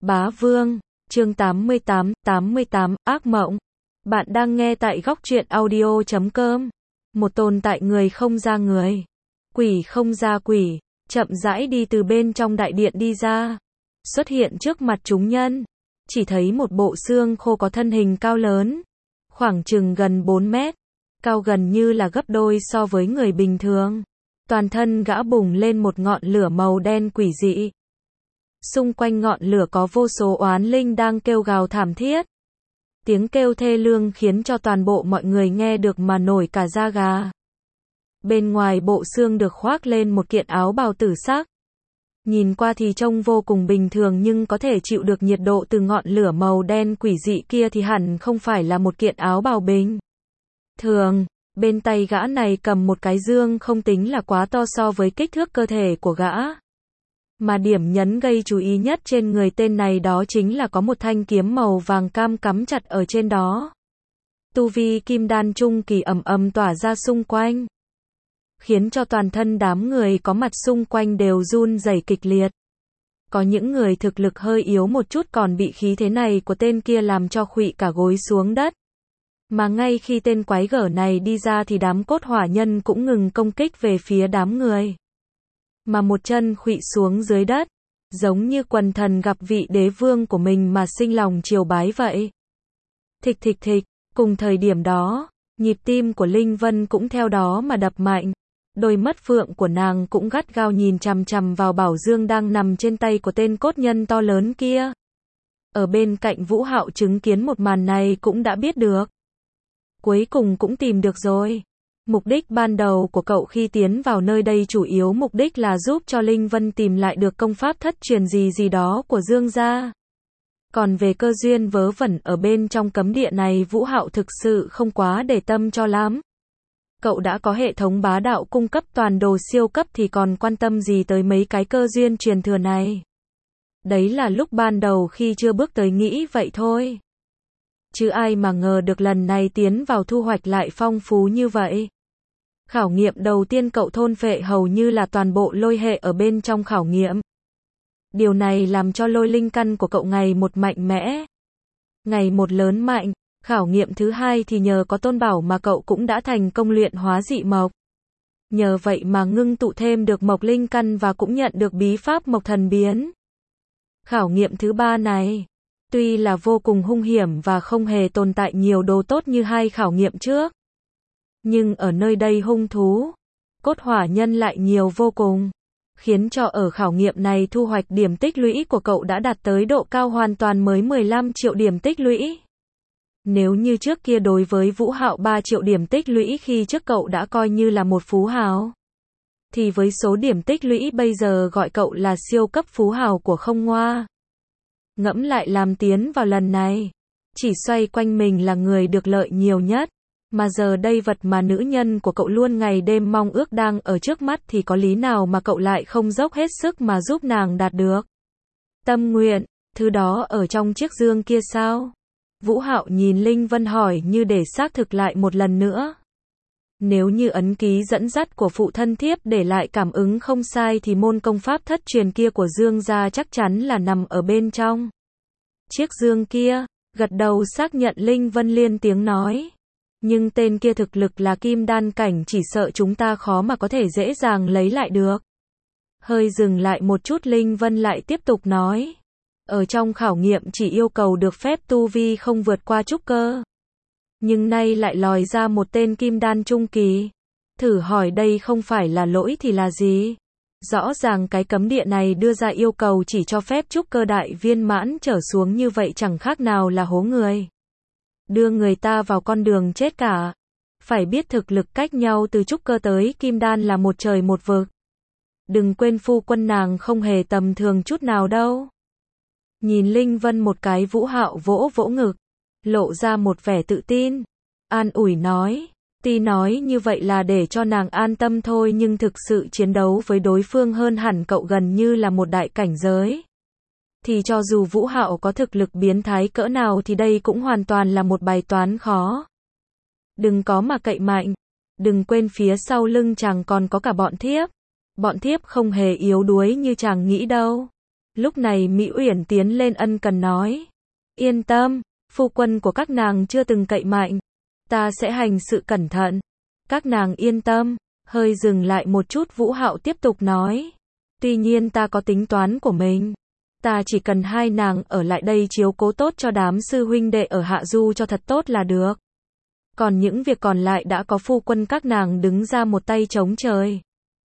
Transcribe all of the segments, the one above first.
Bá Vương, chương 88, ác mộng. Bạn đang nghe tại góc truyện audio.com. Một tồn tại người không ra người, quỷ không ra quỷ, chậm rãi đi từ bên trong đại điện đi ra, xuất hiện trước mặt chúng nhân. Chỉ thấy một bộ xương khô có thân hình cao lớn, khoảng chừng gần 4 mét, cao gần như là gấp đôi so với người bình thường. Toàn thân gã bùng lên một ngọn lửa màu đen quỷ dị. Xung quanh ngọn lửa có vô số oán linh đang kêu gào thảm thiết. Tiếng kêu thê lương khiến cho toàn bộ mọi người nghe được mà nổi cả da gà. Bên ngoài bộ xương được khoác lên một kiện áo bào tử sắc. Nhìn qua thì trông vô cùng bình thường, nhưng có thể chịu được nhiệt độ từ ngọn lửa màu đen quỷ dị kia thì hẳn không phải là một kiện áo bào bình thường. Bên tay gã này cầm một cái dương không tính là quá to so với kích thước cơ thể của gã. Mà điểm nhấn gây chú ý nhất trên người tên này đó chính là có một thanh kiếm màu vàng cam cắm chặt ở trên đó. Tu vi kim đan trung kỳ ầm ầm tỏa ra xung quanh, khiến cho toàn thân đám người có mặt xung quanh đều run rẩy kịch liệt. Có những người thực lực hơi yếu một chút còn bị khí thế này của tên kia làm cho khuỵu cả gối xuống đất. Mà ngay khi tên quái gở này đi ra thì đám cốt hỏa nhân cũng ngừng công kích về phía đám người. Mà một chân khuỵu xuống dưới đất, giống như quần thần gặp vị đế vương của mình mà sinh lòng triều bái vậy. Thịch thịch thịch, cùng thời điểm đó, nhịp tim của Linh Vân cũng theo đó mà đập mạnh. Đôi mắt phượng của nàng cũng gắt gao nhìn chằm chằm vào bảo dương đang nằm trên tay của tên cốt nhân to lớn kia. Ở bên cạnh Vũ Hạo chứng kiến một màn này cũng đã biết được. Cuối cùng cũng tìm được rồi. Mục đích ban đầu của cậu khi tiến vào nơi đây chủ yếu mục đích là giúp cho Linh Vân tìm lại được công pháp thất truyền gì đó của Dương gia. Còn về cơ duyên vớ vẩn ở bên trong cấm địa này Vũ Hạo thực sự không quá để tâm cho lắm. Cậu đã có hệ thống bá đạo cung cấp toàn đồ siêu cấp thì còn quan tâm gì tới mấy cái cơ duyên truyền thừa này. Đấy là lúc ban đầu khi chưa bước tới nghĩ vậy thôi. Chứ ai mà ngờ được lần này tiến vào thu hoạch lại phong phú như vậy. Khảo nghiệm đầu tiên cậu thôn phệ hầu như là toàn bộ lôi hệ ở bên trong khảo nghiệm. Điều này làm cho lôi linh căn của cậu ngày một mạnh mẽ, ngày một lớn mạnh. Khảo nghiệm thứ hai thì nhờ có tôn bảo mà cậu cũng đã thành công luyện hóa dị mộc. Nhờ vậy mà ngưng tụ thêm được mộc linh căn và cũng nhận được bí pháp mộc thần biến. Khảo nghiệm thứ ba này, tuy là vô cùng hung hiểm và không hề tồn tại nhiều đồ tốt như hai khảo nghiệm trước. Nhưng ở nơi đây hung thú, cốt hỏa nhân lại nhiều vô cùng. Khiến cho ở khảo nghiệm này thu hoạch điểm tích lũy của cậu đã đạt tới độ cao hoàn toàn mới 15 triệu điểm tích lũy. Nếu như trước kia đối với Vũ Hạo 3 triệu điểm tích lũy khi trước cậu đã coi như là một phú hào. Thì với số điểm tích lũy bây giờ gọi cậu là siêu cấp phú hào của không ngoa. Ngẫm lại làm tiến vào lần này, chỉ xoay quanh mình là người được lợi nhiều nhất. Mà giờ đây vật mà nữ nhân của cậu luôn ngày đêm mong ước đang ở trước mắt thì có lý nào mà cậu lại không dốc hết sức mà giúp nàng đạt được. Tâm nguyện, thứ đó ở trong chiếc dương kia sao? Vũ Hạo nhìn Linh Vân hỏi như để xác thực lại một lần nữa. Nếu như ấn ký dẫn dắt của phụ thân thiếp để lại cảm ứng không sai thì môn công pháp thất truyền kia của Dương gia chắc chắn là nằm ở bên trong chiếc dương kia. Gật đầu xác nhận Linh Vân liên tiếng nói. Nhưng tên kia thực lực là kim đan cảnh, chỉ sợ chúng ta khó mà có thể dễ dàng lấy lại được. Hơi dừng lại một chút Linh Vân lại tiếp tục nói. Ở trong khảo nghiệm chỉ yêu cầu được phép tu vi không vượt qua trúc cơ. Nhưng nay lại lòi ra một tên kim đan trung kỳ. Thử hỏi đây không phải là lỗi thì là gì? Rõ ràng cái cấm địa này đưa ra yêu cầu chỉ cho phép trúc cơ đại viên mãn trở xuống, như vậy chẳng khác nào là hố người. Đưa người ta vào con đường chết cả. Phải biết thực lực cách nhau từ trúc cơ tới kim đan là một trời một vực. Đừng quên phu quân nàng không hề tầm thường chút nào đâu. Nhìn Linh Vân một cái, Vũ Hạo vỗ vỗ ngực, lộ ra một vẻ tự tin, an ủi nói, tuy nói như vậy là để cho nàng an tâm thôi nhưng thực sự chiến đấu với đối phương hơn hẳn cậu gần như là một đại cảnh giới. Thì cho dù Vũ Hạo có thực lực biến thái cỡ nào thì đây cũng hoàn toàn là một bài toán khó. Đừng có mà cậy mạnh, đừng quên phía sau lưng chàng còn có cả bọn thiếp. Bọn thiếp không hề yếu đuối như chàng nghĩ đâu. Lúc này Mỹ Uyển tiến lên ân cần nói. Yên tâm, phu quân của các nàng chưa từng cậy mạnh. Ta sẽ hành sự cẩn thận. Các nàng yên tâm. Hơi dừng lại một chút Vũ Hạo tiếp tục nói. Tuy nhiên ta có tính toán của mình. Ta chỉ cần hai nàng ở lại đây chiếu cố tốt cho đám sư huynh đệ ở Hạ Du cho thật tốt là được. Còn những việc còn lại đã có phu quân các nàng đứng ra một tay chống trời.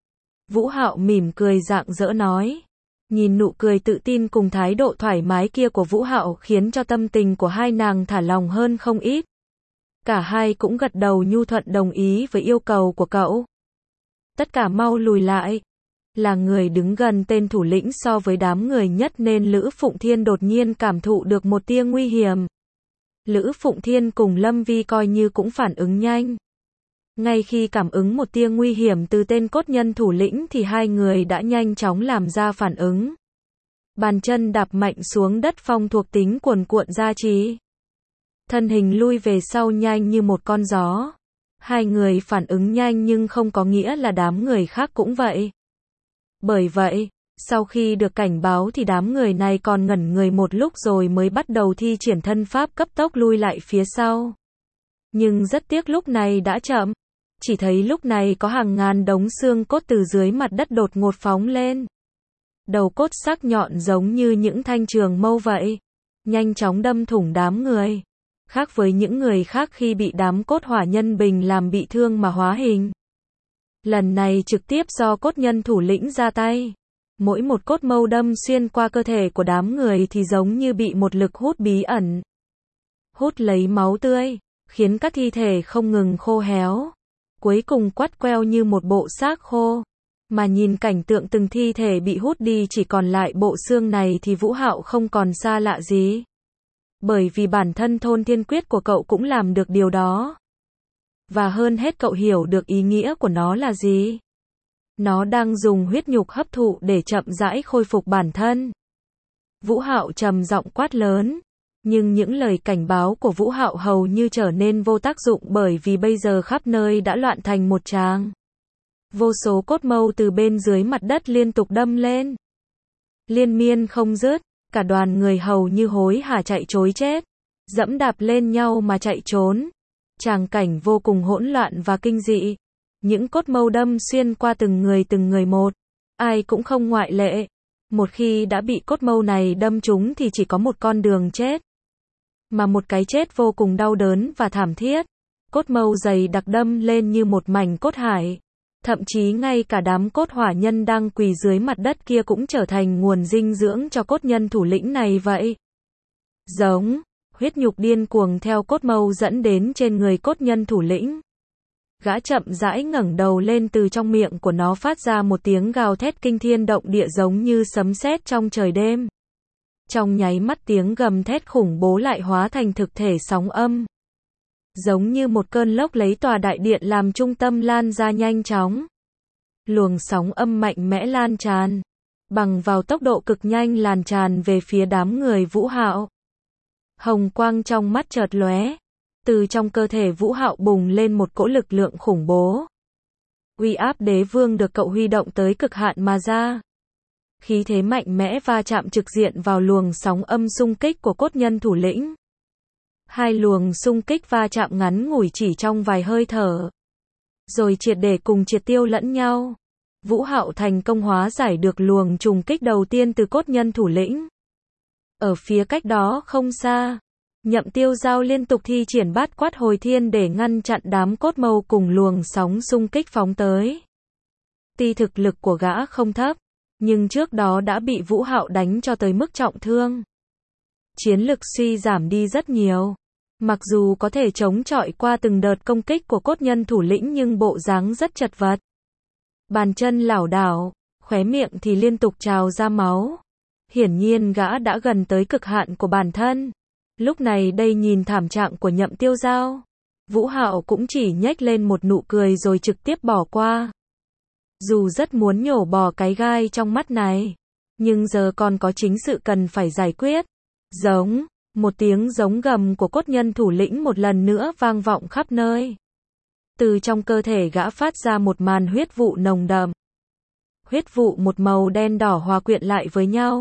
Vũ Hạo mỉm cười rạng rỡ nói. Nhìn nụ cười tự tin cùng thái độ thoải mái kia của Vũ Hạo khiến cho tâm tình của hai nàng thả lòng hơn không ít. Cả hai cũng gật đầu nhu thuận đồng ý với yêu cầu của cậu. Tất cả mau lùi lại. Là người đứng gần tên thủ lĩnh so với đám người nhất nên Lữ Phụng Thiên đột nhiên cảm thụ được một tia nguy hiểm. Lữ Phụng Thiên cùng Lâm Vi coi như cũng phản ứng nhanh. Ngay khi cảm ứng một tia nguy hiểm từ tên cốt nhân thủ lĩnh thì hai người đã nhanh chóng làm ra phản ứng. Bàn chân đạp mạnh xuống đất, phong thuộc tính cuồn cuộn ra trì. Thân hình lui về sau nhanh như một con gió. Hai người phản ứng nhanh nhưng không có nghĩa là đám người khác cũng vậy. Bởi vậy, sau khi được cảnh báo thì đám người này còn ngẩn người một lúc rồi mới bắt đầu thi triển thân pháp cấp tốc lui lại phía sau. Nhưng rất tiếc lúc này đã chậm. Chỉ thấy lúc này có hàng ngàn đống xương cốt từ dưới mặt đất đột ngột phóng lên. Đầu cốt sắc nhọn giống như những thanh trường mâu vậy. Nhanh chóng đâm thủng đám người. Khác với những người khác khi bị đám cốt hỏa nhân bình làm bị thương mà hóa hình. Lần này trực tiếp do cốt nhân thủ lĩnh ra tay. Mỗi một cốt mâu đâm xuyên qua cơ thể của đám người thì giống như bị một lực hút bí ẩn. Hút lấy máu tươi, khiến các thi thể không ngừng khô héo. Cuối cùng quắt queo như một bộ xác khô. Mà nhìn cảnh tượng từng thi thể bị hút đi chỉ còn lại bộ xương này thì Vũ Hạo không còn xa lạ gì. Bởi vì bản thân thôn thiên quyết của cậu cũng làm được điều đó. Và hơn hết cậu hiểu được ý nghĩa của nó là gì. Nó đang dùng huyết nhục hấp thụ để chậm rãi khôi phục bản thân. Vũ Hạo trầm giọng quát lớn. Nhưng những lời cảnh báo của Vũ Hạo hầu như trở nên vô tác dụng bởi vì bây giờ khắp nơi đã loạn thành một tràng. Vô số cốt mâu từ bên dưới mặt đất liên tục đâm lên. Liên miên không dứt, cả đoàn người hầu như hối hả chạy trối chết. Dẫm đạp lên nhau mà chạy trốn. Tràng cảnh vô cùng hỗn loạn và kinh dị. Những cốt mâu đâm xuyên qua từng người một. Ai cũng không ngoại lệ. Một khi đã bị cốt mâu này đâm trúng thì chỉ có một con đường chết. Mà một cái chết vô cùng đau đớn và thảm thiết. Cốt mâu dày đặc đâm lên như một mảnh cốt hải. Thậm chí ngay cả đám cốt hỏa nhân đang quỳ dưới mặt đất kia cũng trở thành nguồn dinh dưỡng cho cốt nhân thủ lĩnh này vậy. Giống, huyết nhục điên cuồng theo cốt mâu dẫn đến trên người cốt nhân thủ lĩnh. Gã chậm rãi ngẩng đầu lên, từ trong miệng của nó phát ra một tiếng gào thét kinh thiên động địa giống như sấm sét trong trời đêm. Trong nháy mắt tiếng gầm thét khủng bố lại hóa thành thực thể sóng âm. Giống như một cơn lốc lấy tòa đại điện làm trung tâm lan ra nhanh chóng. Luồng sóng âm mạnh mẽ lan tràn. Bằng vào tốc độ cực nhanh lan tràn về phía đám người Vũ Hạo. Hồng quang trong mắt chợt lóe. Từ trong cơ thể Vũ Hạo bùng lên một cỗ lực lượng khủng bố. Uy áp đế vương được cậu huy động tới cực hạn mà ra. Khí thế mạnh mẽ va chạm trực diện vào luồng sóng âm xung kích của cốt nhân thủ lĩnh. Hai luồng xung kích va chạm ngắn ngủi chỉ trong vài hơi thở. Rồi triệt để cùng triệt tiêu lẫn nhau. Vũ Hạo thành công hóa giải được luồng trùng kích đầu tiên từ cốt nhân thủ lĩnh. Ở phía cách đó không xa, Nhậm Tiêu Giao liên tục thi triển bát quát hồi thiên để ngăn chặn đám cốt mâu cùng luồng sóng xung kích phóng tới. Tuy thực lực của gã không thấp, nhưng trước đó đã bị Vũ Hạo đánh cho tới mức trọng thương. Chiến lực suy giảm đi rất nhiều. Mặc dù có thể chống chọi qua từng đợt công kích của cốt nhân thủ lĩnh nhưng bộ dáng rất chật vật. Bàn chân lảo đảo, khóe miệng thì liên tục trào ra máu. Hiển nhiên gã đã gần tới cực hạn của bản thân. Lúc này đây nhìn thảm trạng của Nhậm Tiêu Giao, Vũ Hạo cũng chỉ nhếch lên một nụ cười rồi trực tiếp bỏ qua. Dù rất muốn nhổ bỏ cái gai trong mắt này, nhưng giờ còn có chính sự cần phải giải quyết. Giống, một tiếng giống gầm của cốt nhân thủ lĩnh một lần nữa vang vọng khắp nơi. Từ trong cơ thể gã phát ra một màn huyết vụ nồng đậm. Huyết vụ một màu đen đỏ hòa quyện lại với nhau,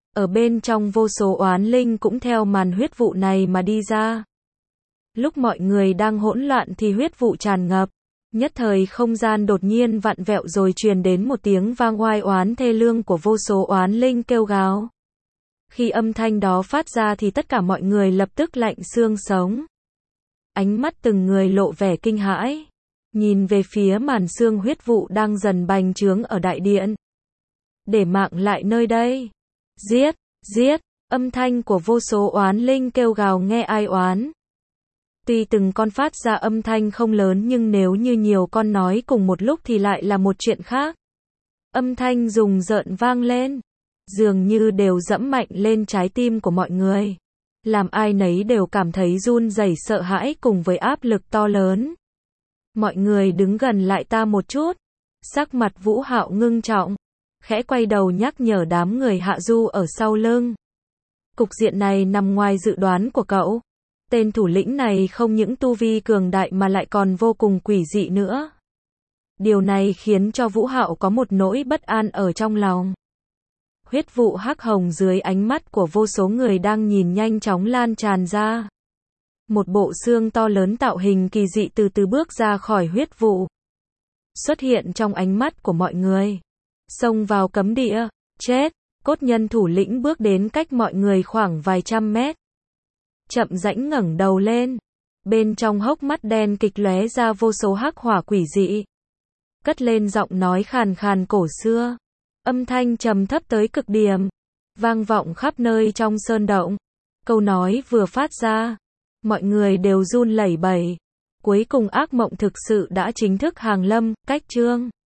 Ở bên trong vô số oán linh cũng theo màn huyết vụ này mà đi ra. Lúc mọi người đang hỗn loạn thì huyết vụ tràn ngập. Nhất thời không gian đột nhiên vặn vẹo rồi truyền đến một tiếng vang oai oán thê lương của vô số oán linh kêu gào. Khi âm thanh đó phát ra thì tất cả mọi người lập tức lạnh xương sống. Ánh mắt từng người lộ vẻ kinh hãi. Nhìn về phía màn xương huyết vụ đang dần bành trướng ở đại điện. Để mạng lại nơi đây. Giết, giết, âm thanh của vô số oán linh kêu gào nghe ai oán. Tuy từng con phát ra âm thanh không lớn nhưng nếu như nhiều con nói cùng một lúc thì lại là một chuyện khác. Âm thanh rùng rợn vang lên, dường như đều dẫm mạnh lên trái tim của mọi người. Làm ai nấy đều cảm thấy run rẩy sợ hãi cùng với áp lực to lớn. Mọi người đứng gần lại ta một chút. Sắc mặt Vũ Hạo ngưng trọng, khẽ quay đầu nhắc nhở đám người Hạ Du ở sau lưng. Cục diện này nằm ngoài dự đoán của cậu. Tên thủ lĩnh này không những tu vi cường đại mà lại còn vô cùng quỷ dị nữa. Điều này khiến cho Vũ Hạo có một nỗi bất an ở trong lòng. Huyết vụ hắc hồng dưới ánh mắt của vô số người đang nhìn nhanh chóng lan tràn ra. Một bộ xương to lớn tạo hình kỳ dị từ từ bước ra khỏi huyết vụ. Xuất hiện trong ánh mắt của mọi người. Xông vào cấm địa, chết, cốt nhân thủ lĩnh bước đến cách mọi người khoảng vài trăm mét. Chậm rãnh ngẩng đầu lên. Bên trong hốc mắt đen kịch lóe ra vô số hắc hỏa quỷ dị. Cất lên giọng nói khàn khàn cổ xưa. Âm thanh trầm thấp tới cực điểm. Vang vọng khắp nơi trong sơn động. Câu nói vừa phát ra. Mọi người đều run lẩy bẩy. Cuối cùng ác mộng thực sự đã chính thức hàng lâm, cách chương.